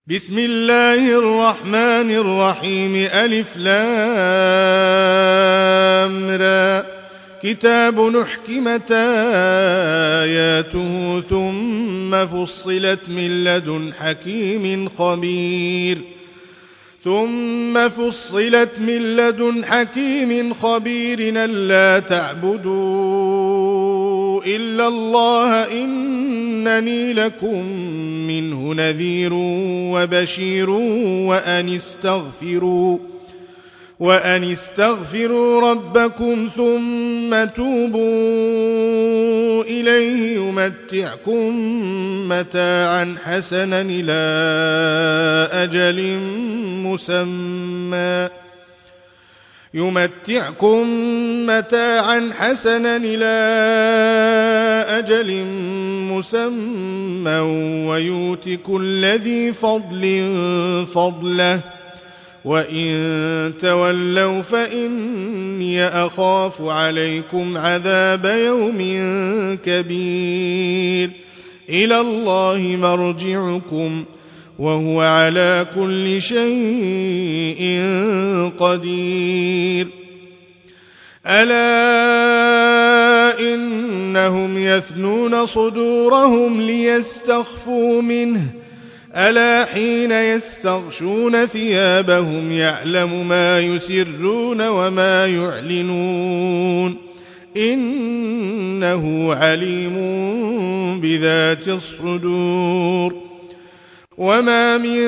بسم الله الرحمن الرحيم ألف لام را كتاب أحكمت آياته ثم فصلت من لدن حكيم خبير ألا تعبدوا إلا الله إنني لكم منه نذير وبشير وأن استغفروا ربكم ثم توبوا إليه يمتعكم متاعا حسنا إلى أجل مسمى ويؤت كل ذي فضل فضله وإن تولوا فإني أخاف عليكم عذاب يوم كبير إلى الله مرجعكم وهو على كل شيء قدير ألا إنهم يثنون صدورهم ليستخفوا منه ألا حين يستغشون ثيابهم يعلم ما يسرون وما يعلنون إنه عليم بذات الصدور وما من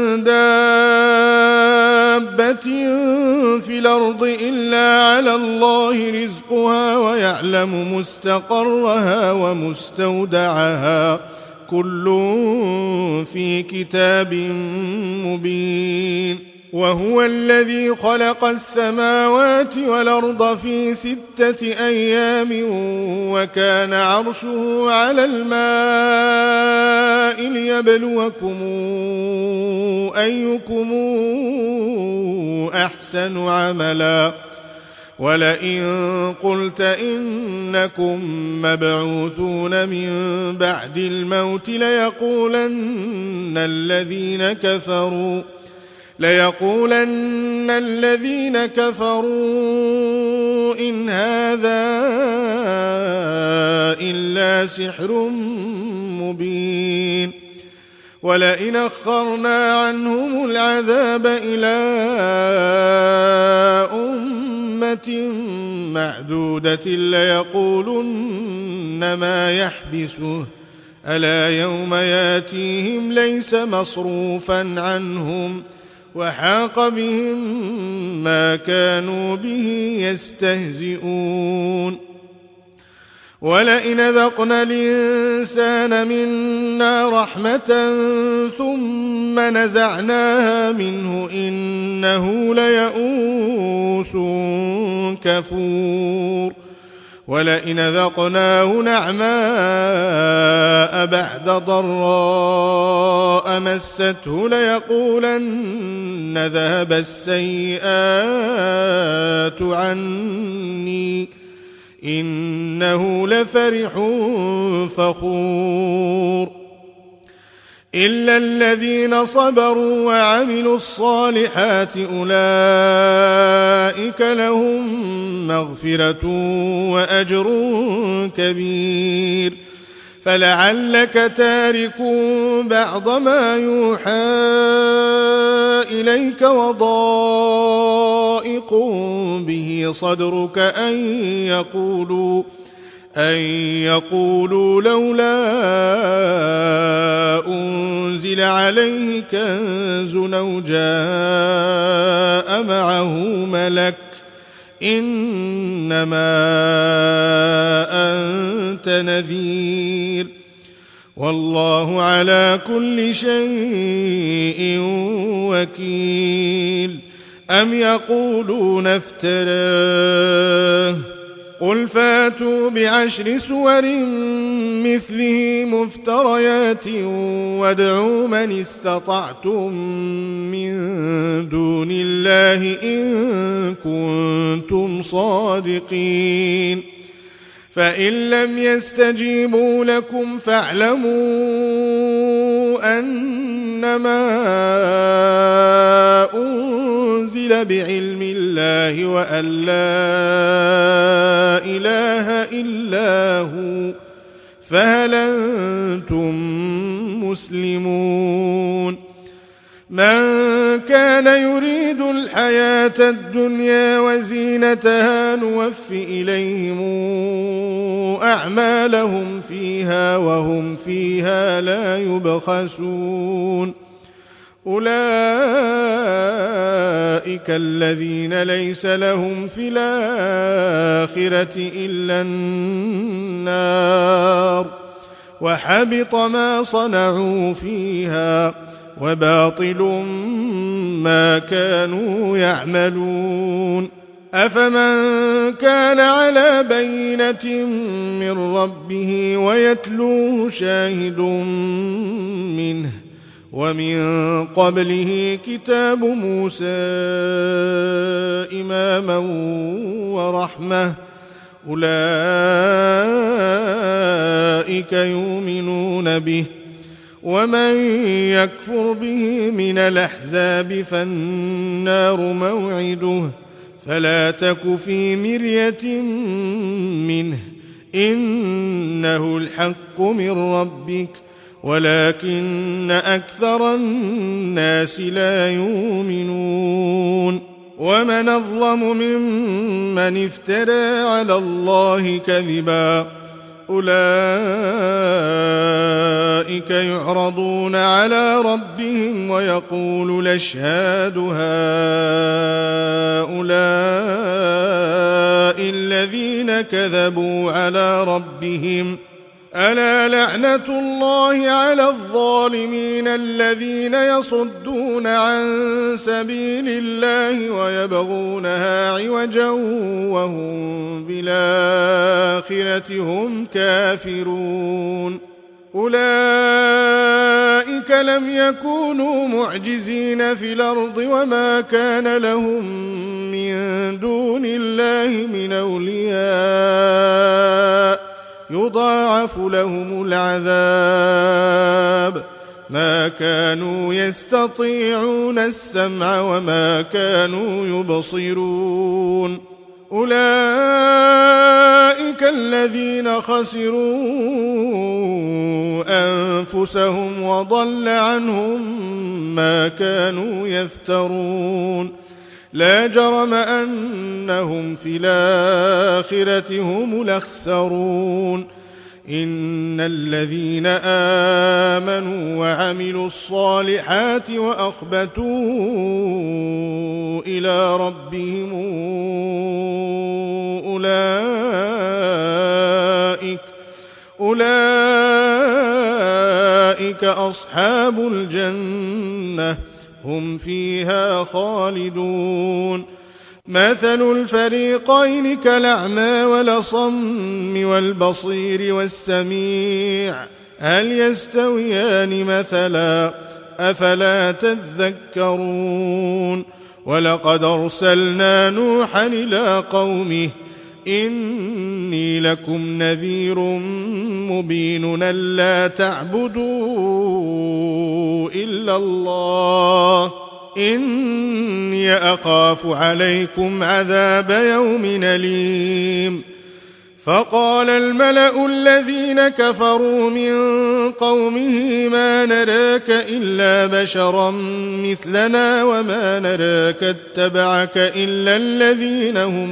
دابة في الأرض إلا على الله رزقها ويعلم مستقرها ومستودعها كل في كتاب مبين وهو الذي خلق السماوات والأرض في 6 أيام وكان عرشه على الماء ليبلوكم أيكم أحسن عملا ولئن قلت إنكم مبعوثون من بعد الموت ليقولن الذين كفروا إن هذا إلا سحر مبين ولئن أخرنا عنهم العذاب إلى أمة معدودة ليقولن ما يحبسه ألا يوم ياتيهم ليس مصروفا عنهم وحاق بهم ما كانوا به يستهزئون ولئن ذقنا الإنسان منا رحمة ثم نزعناها منه إنه ليئوس كفور ولئن ذقناه نعماء بعد ضراء مسته ليقولن ذهب السيئات عني إنه لفرح فخور إلا الذين صبروا وعملوا الصالحات أولئك لهم مغفرة وأجر كبير فلعلك تارك بعض ما يوحى إليك وضائق به صدرك أن يقولوا لولا أنزل عليه كنز أو جاء معه ملك إنما أنت نذير والله على كل شيء وكيل أم يقولون افتراه قل فاتوا ب10 سور مثله مفتريات وادعوا من استطعتم من دون الله إن كنتم صادقين فإن لم يستجيبوا لكم فاعلموا أن إنما أنزل بعلم الله وأن لا إله إلا هو فهل أنتم مسلمون من كان يريد الحياة الدنيا وزينتها نوف إليهم أعمالهم فيها وهم فيها لا يبخسون أولئك الذين ليس لهم في الآخرة إلا النار وحبط ما صنعوا فيها وباطل ما كانوا يعملون أفمن كان على بينة من ربه ويتلوه شاهد منه ومن قبله كتاب موسى إماما ورحمة أولئك يؤمنون به ومن يكفر به من الأحزاب فالنار موعده فلا تك في مرية منه إنه الحق من ربك ولكن أكثر الناس لا يؤمنون ومن أظلم ممن افترى على الله كذبا أولئك يعرضون على ربهم ويقول الأشهاد هؤلاء الذين كذبوا على ربهم ألا لعنة الله على الظالمين الذين يصدون عن سبيل الله ويبغونها عوجا وهم بالآخرة هم كافرون أولئك لم يكونوا معجزين في الأرض وما كان لهم من دون الله من أولياء يضاعف لهم العذاب ما كانوا يستطيعون السمع وما كانوا يبصرون أولئك الذين خسروا أنفسهم وضل عنهم ما كانوا يفترون لا جرم أنهم في الآخرة هم الأخسرون إن الذين آمنوا وعملوا الصالحات وأخبتوا إلى ربهم أولئك أصحاب الجنة هم فيها خالدون مثل الفريقين كالأعمى والأصم والبصير والسميع هل يستويان مثلا أفلا تذكرون ولقد أرسلنا نوحا إلى قومه إني لكم نذير مبين ألا تعبدوا إلا الله إني أخاف عليكم عذاب يوم أليم فقال الملأ الذين كفروا من قومه ما نراك إلا بشرا مثلنا وما نراك اتبعك إلا الذين هم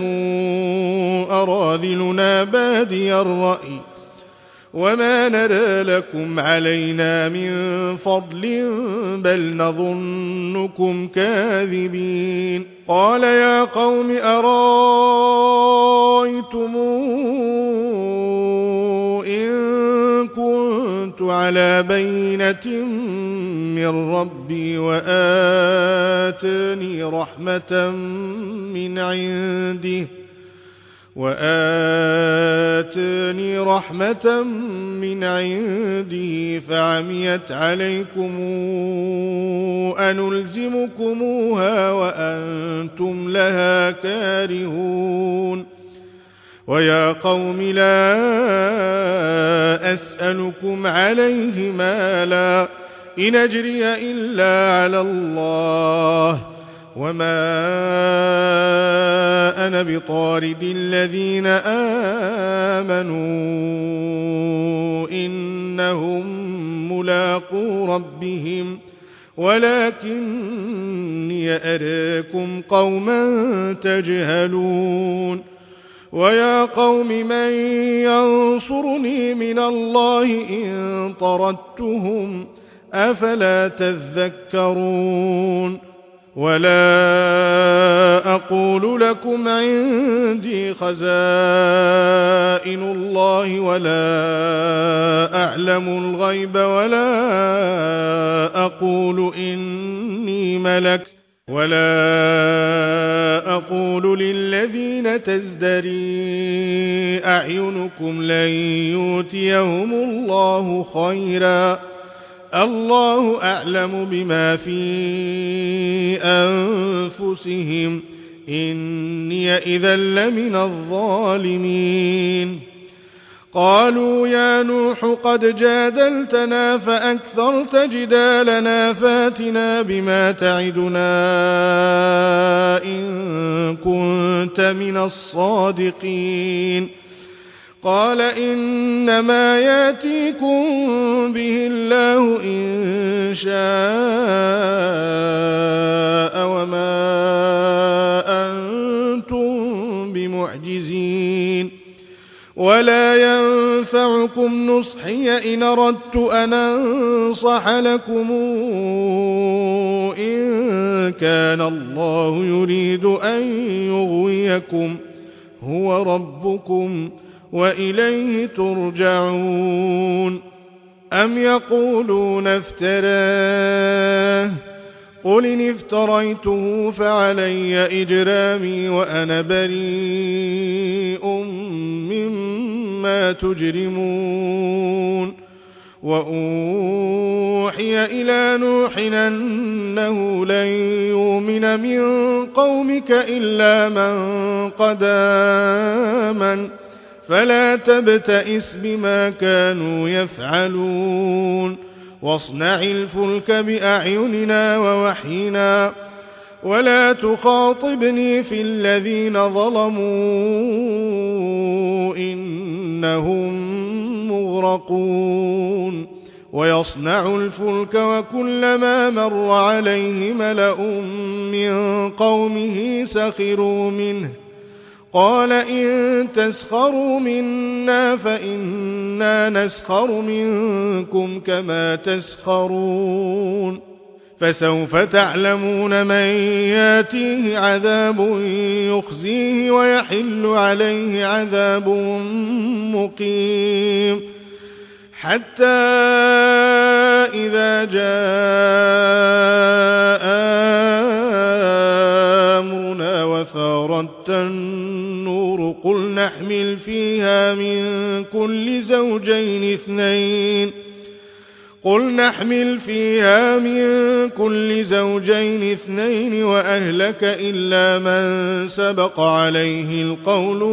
أراذلنا بادي الرأي وما نرى لكم علينا من فضل بل نظنكم كاذبين قال يا قوم أرايتم إن كنت على بينة من ربي وآتاني رحمة من عنده فعميت عليكم أنلزمكموها وأنتم لها كارهون ويا قوم لا أسألكم عليه مالا إن أجري إلا على الله وما أنا بطارد الذين آمنوا إنهم ملاقو ربهم ولكني أراكم قوما تجهلون ويا قوم من ينصرني من الله إن طردتهم أفلا تذكرون ولا أقول لكم عندي خزائن الله ولا أعلم الغيب ولا أقول إني ملك ولا أقول للذين تزدري أعينكم لن يؤتيهم الله خيرا الله أعلم بما في أنفسهم إني إذا لمن الظالمين قالوا يا نوح قد جادلتنا فأكثرت جدالنا فاتنا بما تعدنا إن كنت من الصادقين قال إنما ياتيكم به الله إن شاء وما أنتم بمعجزين ولا ينفعكم نصحي إن أردت أن أنصح لكم إن كان الله يريد أن يغويكم هو ربكم وإليه ترجعون أم يقولون افتراه قل إن افتريته فعلي إجرامي وأنا بريء مما تجرمون وأوحي إلى نوح أنه لن يؤمن من قومك إلا من قد آمن فلا تبتئس بما كانوا يفعلون واصنع الفلك بأعيننا ووحينا ولا تخاطبني في الذين ظلموا إنهم مغرقون ويصنع الفلك وكلما مر عليه ملأ من قومه سخروا منه قال إن تسخروا منا فإنا نسخر منكم كما تسخرون فسوف تعلمون من ياتيه عذاب يخزيه ويحل عليه عذاب مقيم حتى إذا جاء أمرنا وفارت النور قل نحمل فيها من كل زوجين اثنين وأهلك إلا من سبق عليه القول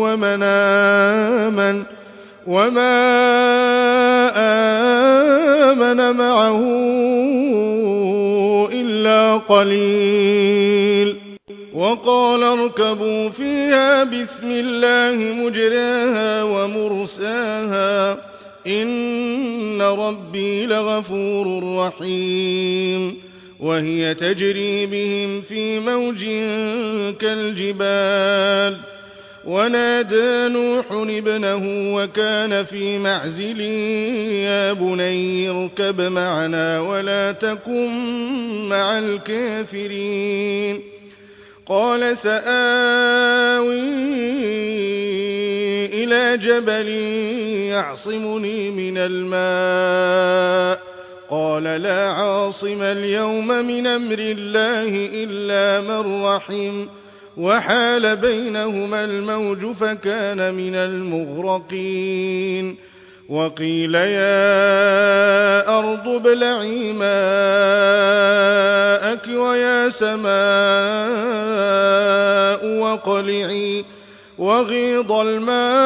وما آمن معه إلا قليل وقال اركبوا فيها بسم الله مجراها ومرساها إن ربي لغفور رحيم وهي تجري بهم في موج كالجبال ونادى نوح ابنه وكان في معزل يا بني اركب معنا ولا تكن مع الكافرين قال سآوي إلى جبل يعصمني من الماء قال لا عاصم اليوم من أمر الله إلا من رحم وحال بينهما الموج فكان من المغرقين وقيل يا أرض ابلعي ماءك ويا سماء واقلعي وغيض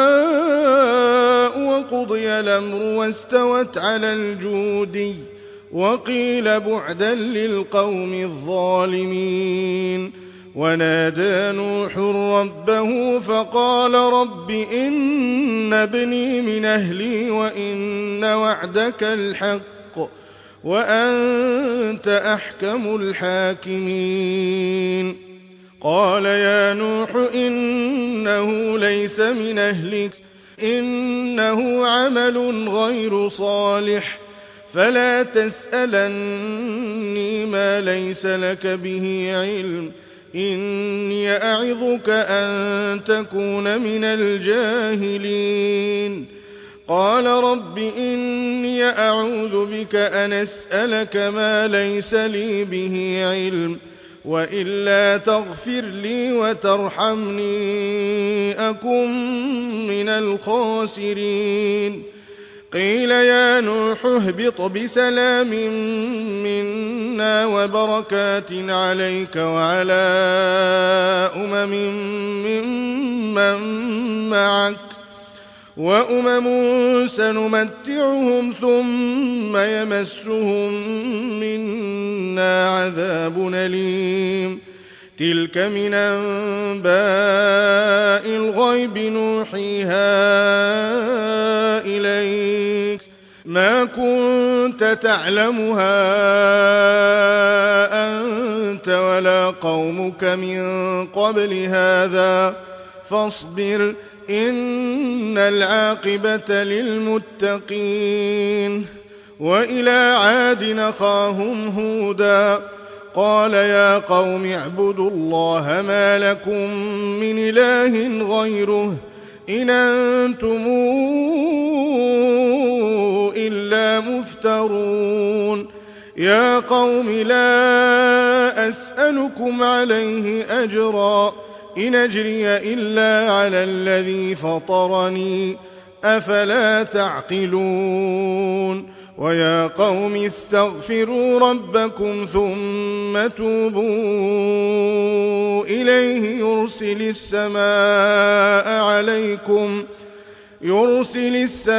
الماء وقضي الأمر واستوت على الجودي وقيل بعدا للقوم الظالمين. ونادى نوح ربه فقال رب إن ابني من أهلي وإن وعدك الحق وأنت أحكم الحاكمين. قال يا نوح إنه ليس من أهلك إنه عمل غير صالح فلا تسألني ما ليس لك به علم إني أعظك أن تكون من الجاهلين. قال رب إني أعوذ بك أن أسألك ما ليس لي به علم وإلا تغفر لي وترحمني أكن من الخاسرين. قيل يا نوح اهبط بسلام منا وبركات عليك وعلى ممن معك وأمم سنمتعهم ثم يمسهم منا عذاب أليم. تلك من أنباء الغيب نوحيها إليك ما كنت تعلمها أنت ولا قومك من قبل هذا فاصبر إن العاقبة للمتقين. وإلى عاد أخاهم هودا قال يا قوم اعبدوا الله ما لكم من إله غيره إن أنتم إلا مفترون. يا قوم لا أسألكم عليه أجرا إن أجري إلا على الذي فطرني أفلا تعقلون. ويا قوم استغفروا ربكم ثم توبوا إليه يرسل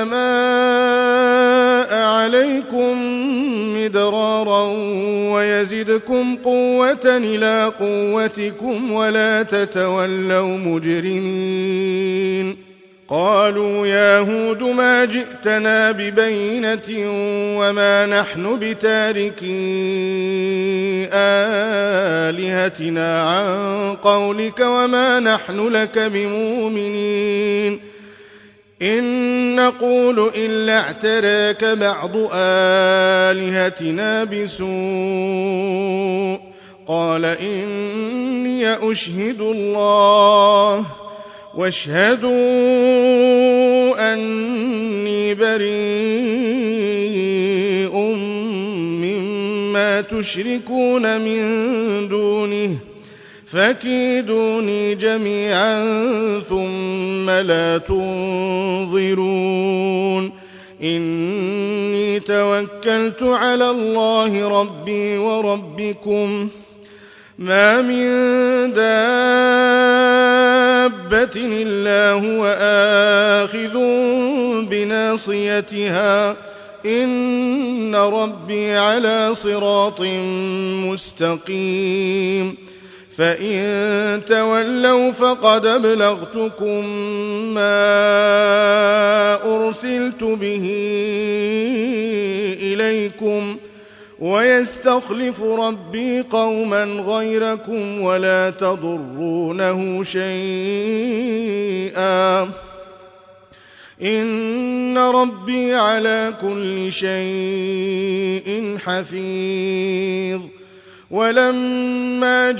السماء عليكم مدرارا ويزدكم قوة إلى قوتكم ولا تتولوا مجرمين. قالوا يا هود ما جئتنا ببينة وما نحن بتاركي آلهتنا عن قولك وما نحن لك بمؤمنين إن نقول إلا اعتراك بعض آلهتنا بسوء. قال إني أشهد الله واشهدوا أني بريء مما تشركون من دونه فكيدوني جميعا ثم لا تنظرون. إني توكلت على الله ربي وربكم ما من دابة إلا هو آخذ بناصيتها إن ربي على صراط مستقيم. فإن تولوا فقد أبلغتكم ما أرسلت به إليكم ويستخلف ربي قوما غيركم ولا تضرونه شيئا إن ربي على كل شيء حفيظ. ولما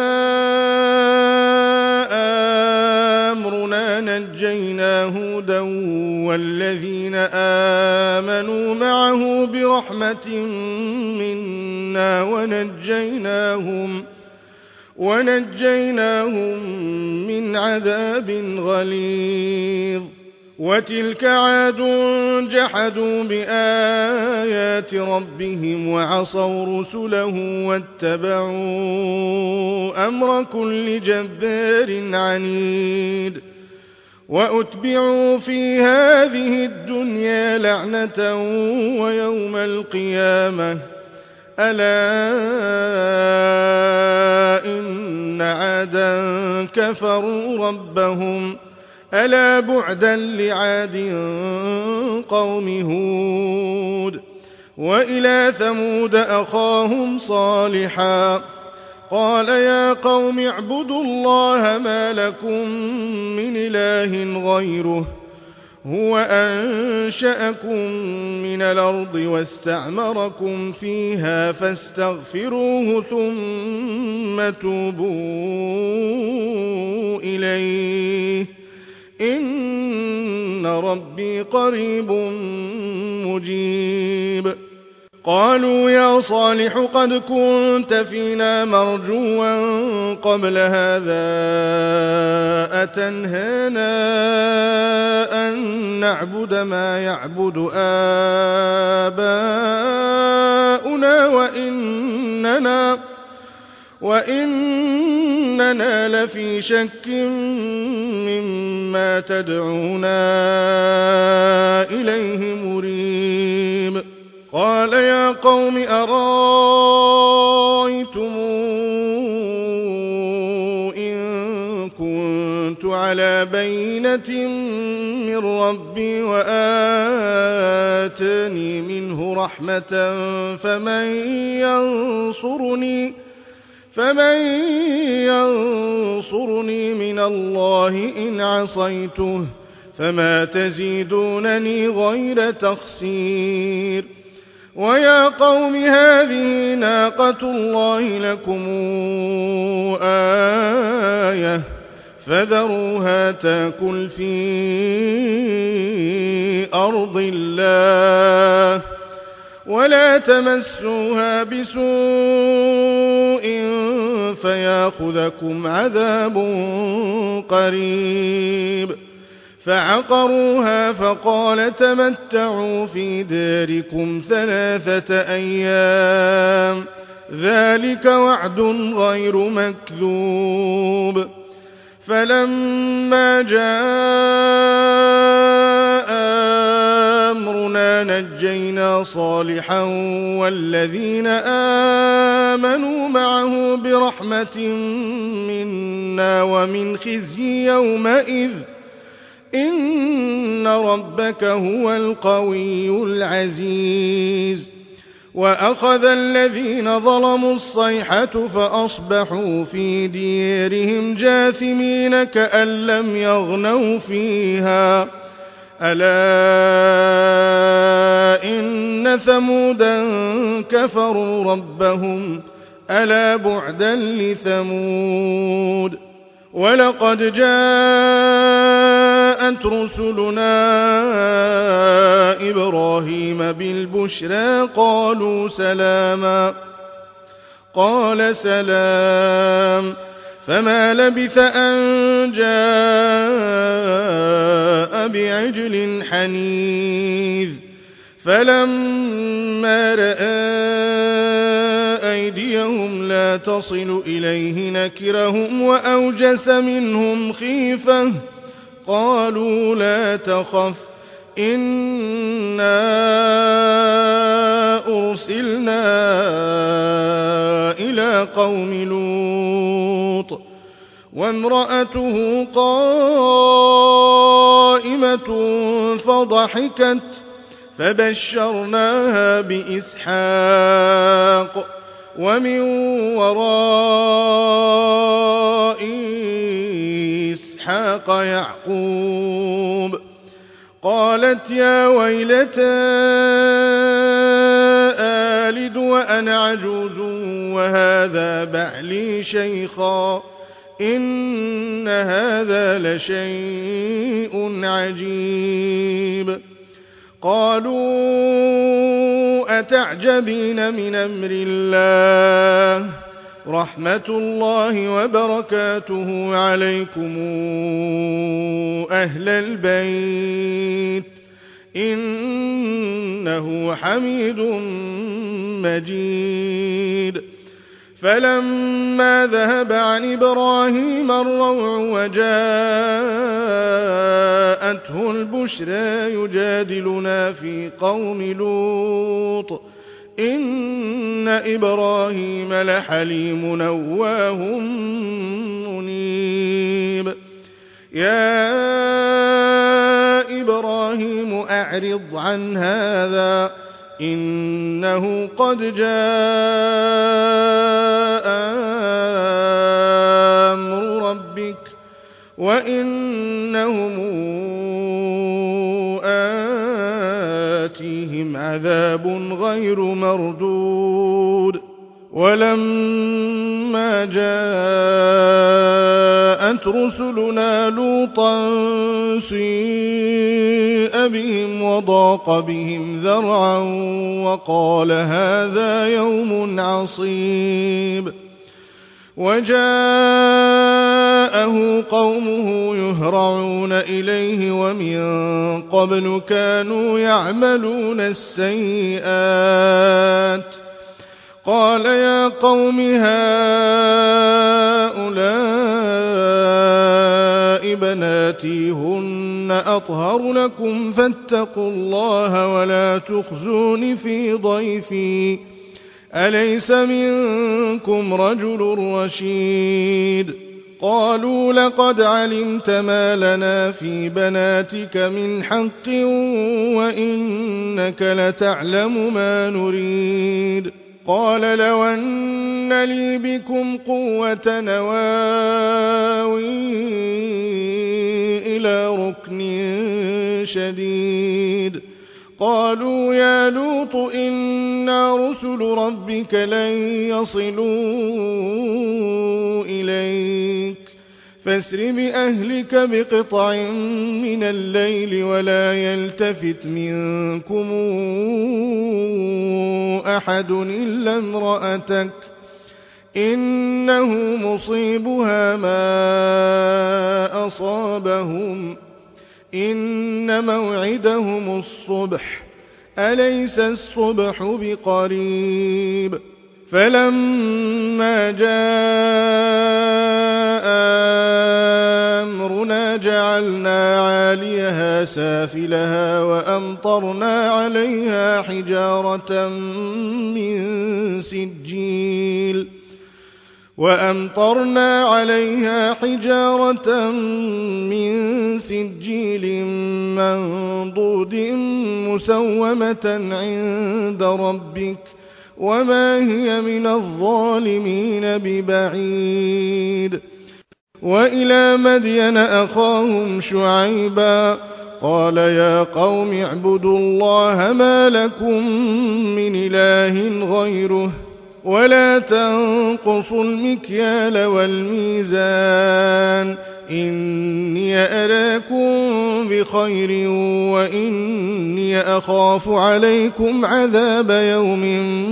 جاء أمرنا نجينا هودا والذين آمنوا معه برحمة منا ونجيناهم من عذاب غليظ. وتلك عاد جحدوا بآيات ربهم وعصوا رسله واتبعوا أمر كل جبار عنيد. وأتبعوا في هذه الدنيا لعنة ويوم القيامة ألا إن عادا كفروا ربهم ألا بعدا لعاد قوم هود وإلى ثمود أخاهم صالحا قال يا قوم اعبدوا الله ما لكم من إله غيره هو أنشأكم من الأرض واستعمركم فيها فاستغفروه ثم توبوا إليه إن ربي قريب مجيب قالوا يا صالح قد كنت فينا مرجوا قبل هذا أتنهانا أن نعبد ما يعبد آباؤنا وإننا لفي شك مما تدعونا إليه مريب قال يا قوم أرأيتم إن كنت على بينة من ربي وآتاني منه رحمة فمن ينصرني من الله إن عصيته فما تزيدونني غير تخسير ويا قوم هذه ناقة الله لكم آية فذروها تأكل في أرض الله ولا تمسوها بسوء فياخذكم عذاب قريب فعقروها فقال تمتعوا في داركم 3 أيام ذلك وعد غير مكذوب فلما جاء أمرنا نجينا صالحا والذين آمنوا معه برحمة منا ومن خزي يومئذ إن ربك هو القوي العزيز وأخذ الذين ظلموا الصيحة فأصبحوا في ديارهم جاثمين كأن لم يغنوا فيها ألا إن ثمودا كفروا ربهم ألا بعدا لثمود ولقد جاءت رسلنا إبراهيم بالبشرى قالوا سلاما قال سلام فما لبث أن جاء بعجل حنيذ فلما رأى أيديهم لا تصل إليه نكرهم وأوجس منهم خيفة قالوا لا تخف إنا أرسلنا إلى قوم لوط وامرأته قائمة فضحكت فبشرناها بإسحاق ومن وراء إسحاق يعقوب قالت يا ويلتى آلد وأنا عجوز وهذا بعلي شيخا إن هذا لشيء عجيب قالوا أتعجبين من أمر الله رحمة الله وبركاته عليكم أهل البيت إنه حميد مجيد فلما ذهب عن إبراهيم الروع وجاءته البشرى يجادلنا في قوم لوط إن إبراهيم لحليم أواه منيب يا إبراهيم أعرض عن هذا إنه قد جاء أمر ربك وإنهم آتيهم عذاب غير مردود ولما جاءت رسلنا لوطا سيء بهم وضاق بهم ذرعا وقال هذا يوم عصيب وجاءه قومه يهرعون إليه ومن قبل كانوا يعملون السيئات قال يا قوم هؤلاء بناتي هن أطهر لكم فاتقوا الله ولا تخزون في ضيفي أليس منكم رجل رشيد قالوا لقد علمت ما لنا في بناتك من حق وإنك لتعلم ما نريد قال لو أن لي بكم قوة نواوي إلى ركن شديد قالوا يا لوط إنا رسل ربك لن يصلوا إليك فاسر بأهلك بقطع من الليل ولا يلتفت منكم أحد إلا امرأتك إنه مصيبها ما أصابهم إن موعدهم الصبح أليس الصبح بقريب فلما جاء أمرنا جعلنا عاليها سافلها وأمطرنا عليها حجارة من سجيل منضود مسومة عند ربك وما هي من الظالمين ببعيد وإلى مدين أخاهم شعيبا قال يا قوم اعبدوا الله ما لكم من إله غيره ولا تنقصوا المكيال والميزان إني أراكم بخير وإني أخاف عليكم عذاب يوم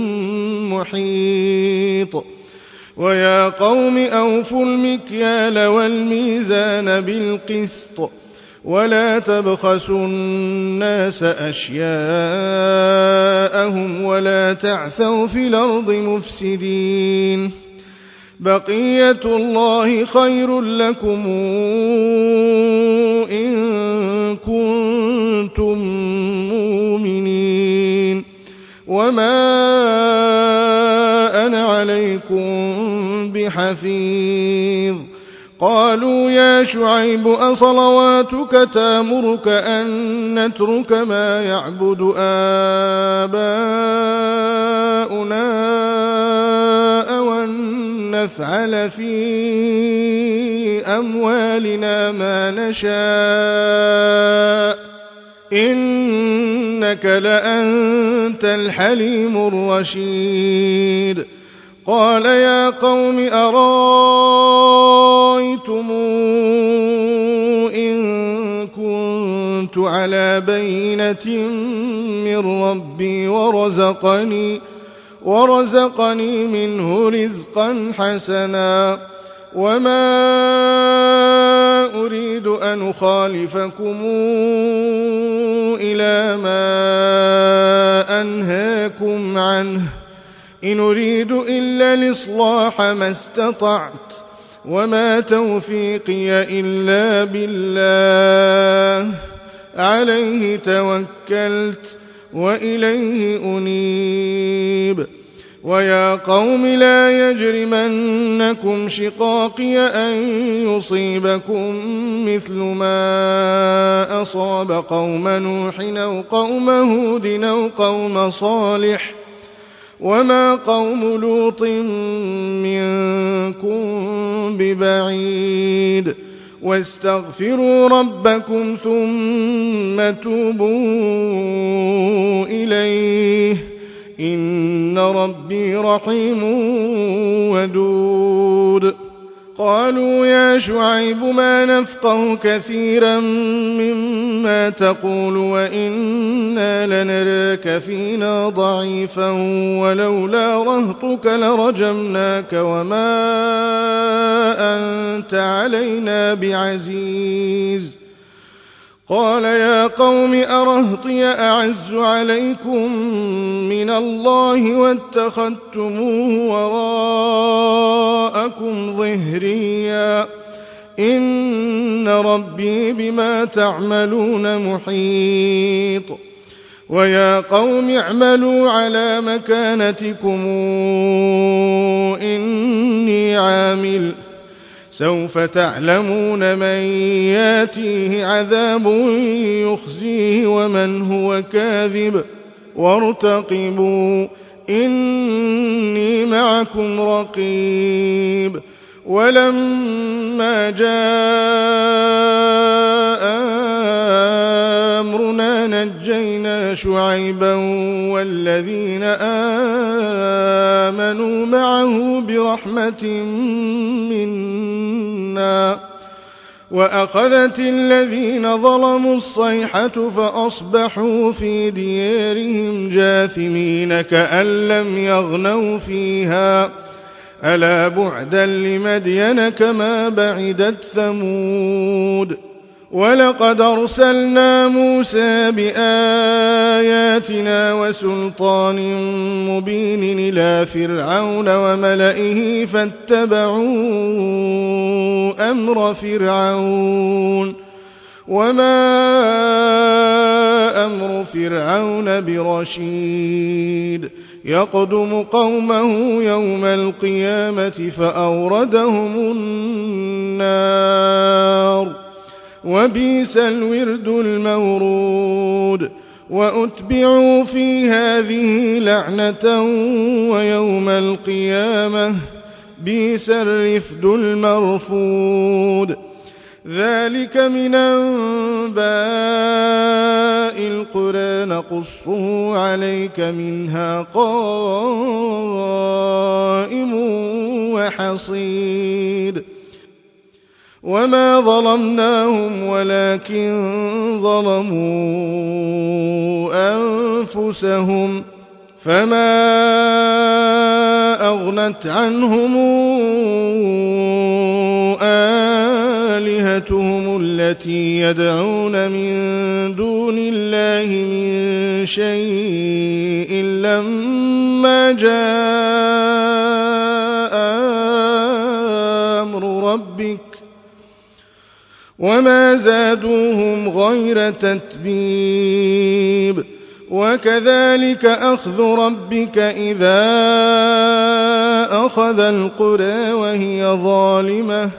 محيط ويا قوم أوفوا المكيال والميزان بالقسط ولا تبخسوا الناس أشياءهم ولا تعثوا في الأرض مفسدين بقية الله خير لكم إن كنتم مؤمنين وما أنا عليكم بحفيظ قالوا يا شعيب أصلواتك تأمرك أن نترك ما يعبد آباؤنا أو أن نفعل في أموالنا ما نشاء إنك لأنت الحليم الرشيد قال يا قوم أرايتم إن كنت على بينة من ربي ورزقني منه رزقا حسنا وما أريد أن أخالفكم إلى ما أنهاكم عنه إن أريد إلا الإصلاح ما استطعت وما توفيقي إلا بالله عليه توكلت وإليه أنيب ويا قوم لا يجرمنكم شقاقي أن يصيبكم مثل ما أصاب قوم نوح أو قوم هود أو قوم صالح وما قوم لوط منكم ببعيد واستغفروا ربكم ثم توبوا إليه إن ربي رحيم ودود قالوا يا شعيب ما نفقه كثيرا مما تقول وإنا لنراك فينا ضعيفا ولولا رهطك لرجمناك وما أنت علينا بعزيز قال يا قوم أرهطي أعز عليكم من الله واتخذتموه وراءكم ظهريا إن ربي بما تعملون محيط ويا قوم اعملوا على مكانتكم إني عامل سوف تعلمون من ياتيه عذاب يخزيه ومن هو كاذب وارتقبوا إني معكم رقيب ولما جاء أمرنا نجينا شعيبا والذين آمنوا معه برحمة منا وأخذت الذين ظلموا الصيحة فأصبحوا في ديارهم جاثمين كأن لم يغنوا فيها ألا بعدا لمدين كما بعدت ثمود ولقد أرسلنا موسى بآياتنا وسلطان مبين إلى فرعون وملئه فاتبعوا أمر فرعون وما أمر فرعون برشيد يقدم قومه يوم القيامة فأوردهم النار وبئس الورد المورود وأتبعوا في هذه لعنة ويوم القيامة بئس الرفد المرفود ذلك من أنباء القرى نقصه عليك منها قائم وحصيد وما ظلمناهم ولكن ظلموا أنفسهم فما أغنت عنهم آلهتهم التي يدعون من دون الله من شيء لما جاء أمر ربك وما زادوهم غير تتبيب وكذلك أخذ ربك إذا أخذ القرى وهي ظالمة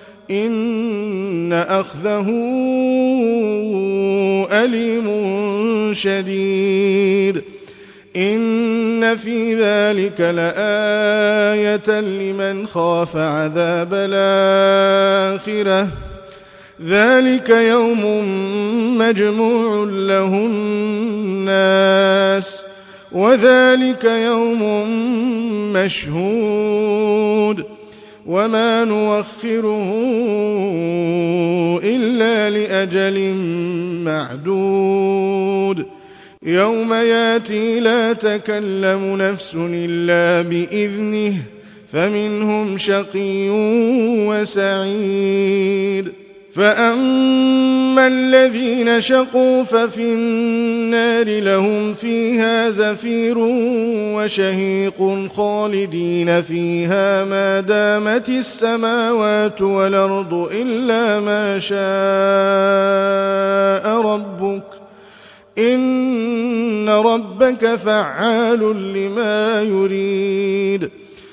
إن أخذه أليم شديد إن في ذلك لآية لمن خاف عذاب الآخرة ذلك يوم مجموع له الناس وذلك يوم مشهود وما نوخره إلا لأجل معدود يوم ياتي لا تكلم نفس إلا بإذنه فمنهم شقي وسعيد فأما الذين شقوا ففي النار لهم فيها زفير وشهيق خالدين فيها ما دامت السماوات والأرض إلا ما شاء ربك إن ربك فعال لما يريد.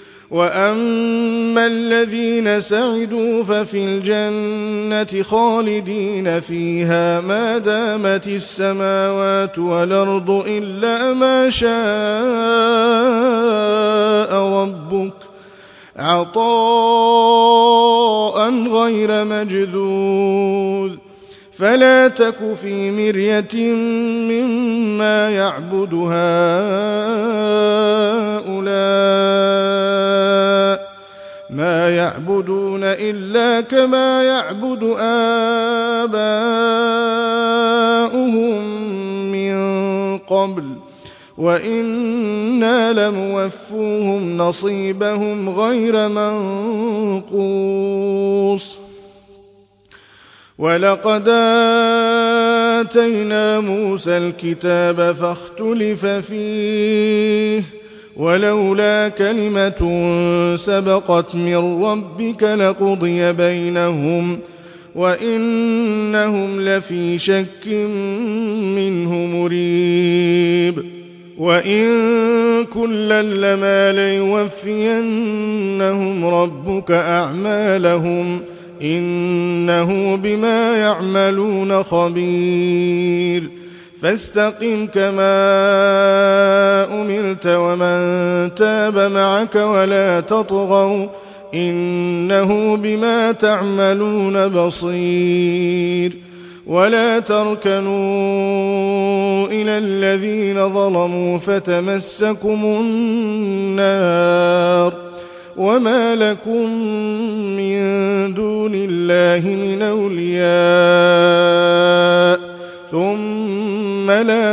وأما الذين سعدوا ففي الجنة خالدين فيها ما دامت السماوات والأرض إلا ما شاء ربك عطاء غير مجذوذ. فلا تك في مرية مما يعبد هؤلاء ما يعبدون إلا كما يعبد آباؤهم من قبل وإنا لموفوهم نصيبهم غير منقوص. ولقد آتينا موسى الكتاب فاختلف فيه ولولا كلمة سبقت من ربك لقضي بينهم وإنهم لفي شك منه مريب. وإن كلا لما ليوفينهم ربك أعمالهم إنه بما يعملون خبير. فاستقم كما أمرت ومن تاب معك ولا تطغوا إنه بما تعملون بصير. ولا تركنوا إلى الذين ظلموا فتمسكم النار وما لكم من دون الله من أولياء ثم لا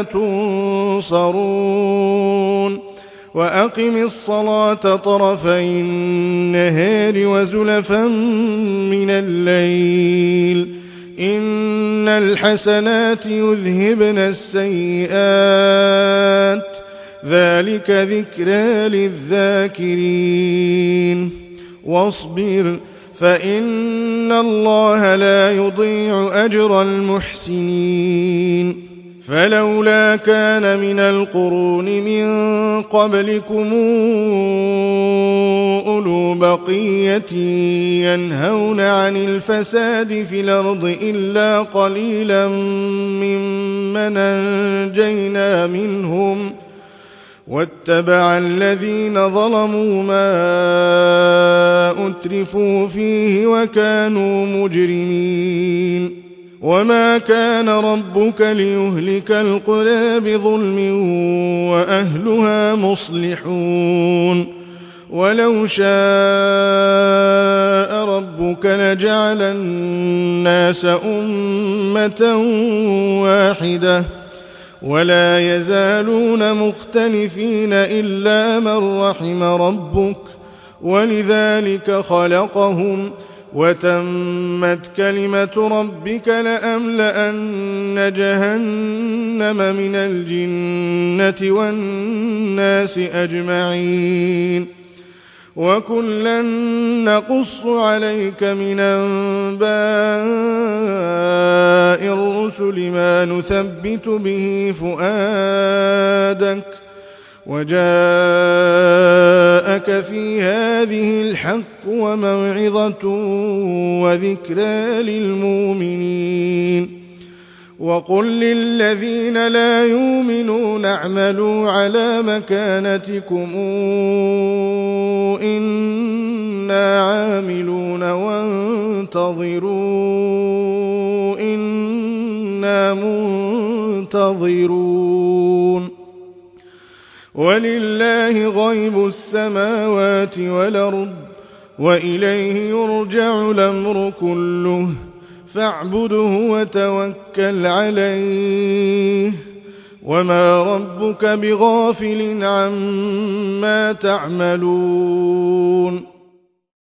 تنصرون. وأقم الصلاة طرفي النهار وزلفا من الليل إن الحسنات يذهبن السيئات ذلك ذكرى للذاكرين. واصبر فإن الله لا يضيع أجر المحسنين. فلولا كان من القرون من قبلكم أولو بقية ينهون عن الفساد في الأرض إلا قليلا ممن أنجينا منهم واتبع الذين ظلموا ما أترفوا فيه وكانوا مجرمين. وما كان ربك ليهلك القرى بظلم وأهلها مصلحون. ولو شاء ربك لجعل الناس أمة واحدة ولا يزالون مختلفين إلا من رحم ربك ولذلك خلقهم وتمت كلمة ربك لأملأن جهنم من الجنة والناس أجمعين. وكلا نقص عليك من أنباء الرسل ما نثبت به فؤادك وجاءك في هذه الحق وموعظة وذكرى للمؤمنين. وقل للذين لا يؤمنون اعملوا على مكانتكم إنا عاملون وانتظروا إنا منتظرون. ولله غيب السماوات والأرض وإليه يرجع الأمر كله فاعبده وتوكل عليه وما ربك بغافل عما تعملون.